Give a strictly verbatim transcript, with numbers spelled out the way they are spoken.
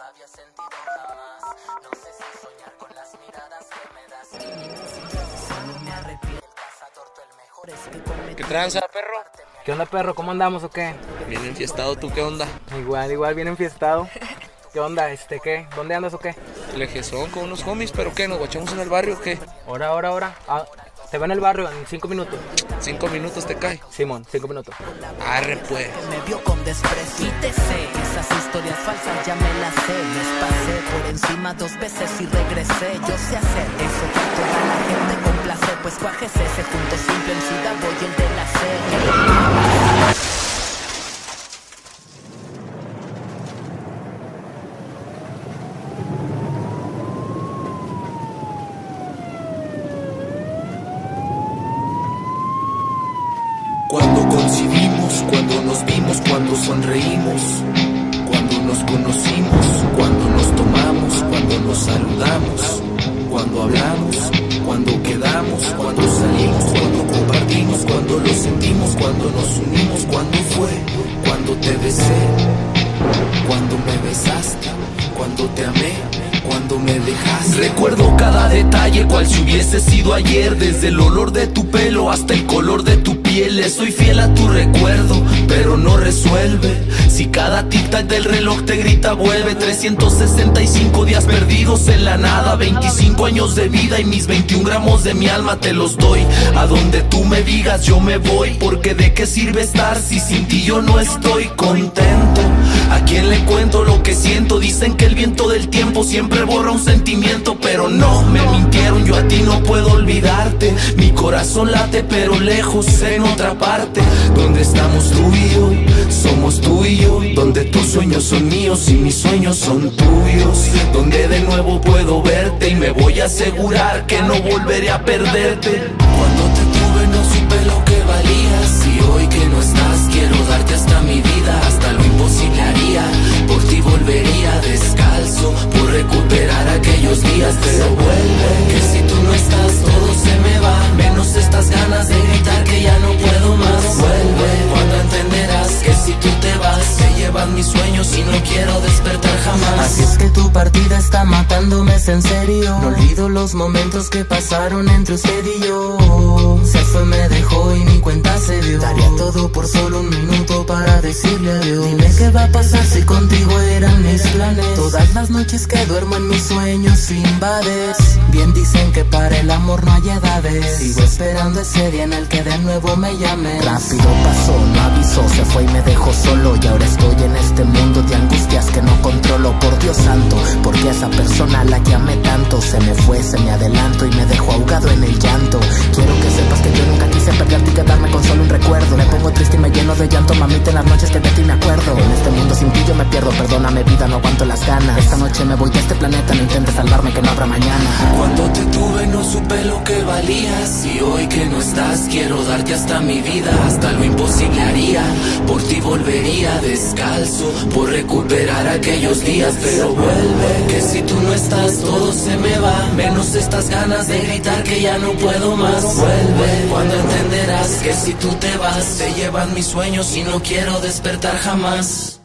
había sentido jamás. No sé si soñar con las miradas que me das. Solo me arrepiento. El cazador, tú el mejor es que cometí. ¿Qué tranza, perro? ¿Qué onda, perro? ¿Cómo andamos o qué? Bien enfiestado, ¿tú qué onda? Igual, igual, bien enfiestado. ¿Qué onda? Este, ¿qué? ¿Dónde andas o qué? Lejezón con unos homies, ¿pero qué? ¿Nos guachamos en el barrio o qué? Ahora, ahora, ahora. Ah, te veo en el barrio en cinco minutos. Cinco minutos te cae. Simón, cinco minutos. Arre, pues. Me vio con desprecio y te sé. Esas historias falsas ya me las sé. Les pasé por encima dos veces y regresé. Yo sé hacer eso que toda la gente complace. Pues cuajes ese punto simple en sí, voy el de la serie. Cuando coincidimos, cuando nos vimos, cuando sonreímos, cuando nos conocimos, cuando nos tomamos, cuando nos saludamos, cuando hablamos, cuando quedamos, cuando salimos, cuando compartimos, cuando lo sentimos, cuando nos unimos, cuando fue, cuando te besé, cuando me besaste, cuando te amé, cuando me dejaste. Recuerdo cada detalle cual si hubiese sido ayer, desde el olor de tu pelo hasta el color de tu piel. Soy fiel a tu recuerdo, pero no resuelve. Si cada tic-tac del reloj te grita vuelve. Trescientos sesenta y cinco días perdidos en la nada, veinticinco años de vida y mis veintiún gramos de mi alma te los doy. A donde tú me digas yo me voy, porque de qué sirve estar si sin ti yo no estoy contento. ¿A quién le cuento lo que siento? Dicen que el viento del tiempo siempre borra un sentimiento, pero no, me mintieron, yo a ti no puedo olvidarte. Mi corazón late pero lejos en otra parte. Donde estamos tú y yo, somos tú y yo. Donde tus sueños son míos y mis sueños son tuyos. Donde de nuevo puedo verte y me voy a asegurar que no volveré a perderte. Cuando te tuve no supe lo que valías, y hoy que no estás quiero darte hasta mi vida. Hasta lo imposible haría, por ti volvería descalzo, por recuperar aquellos días. Pero vuelve, que si tú no estás todo se me va, menos estas ganas de gritar que ya no puedo más. Vuelve, cuando entenderás que si tú te vas se llevan mis sueños y no quiero despertar jamás. Así es que tu partida está matándome, es en serio. No olvido los momentos que pasaron entre usted y yo. Se fue, me dejó y ni cuenta se dio. Daría todo por solo un minuto para decirle adiós. Dime qué va a pasar si contigo eran mis planes. Todas las noches que duermo en mis sueños invades. Bien dicen que para el amor no hay edades. Sigo esperando ese día en el que de nuevo me llames. Rápido pasó, no avisó, se fue y me dejó solo. Y ahora estoy en este mundo de angustias que no controlo. Por Dios santo, porque esa persona a la que amé tanto se me fue, se me adelantó y me dejó ahogado en el llanto. Quiero que sepas que yo nunca quise perderte y quedarme con solo un recuerdo. Me pongo triste y me lleno de llanto, mamita, en las noches que de ti me acuerdo. En este mundo sin ti yo me pierdo, perdóname vida, no aguanto las ganas. Esta noche me voy de este planeta, no intentes salvarme que no habrá mañana. Cuando te tuve no supe lo que valías, y hoy que no estás quiero darte hasta mi vida. Hasta lo imposible haría, por ti volvería descalzo, por recuperar aquellos días. Pero vuelve, que si tú no estás todo se me va, menos estas ganas de gritar que ya no puedo más. Vuelve, cuando entenderás que si tú te vas se llevan mis sueños y no quiero despertar jamás.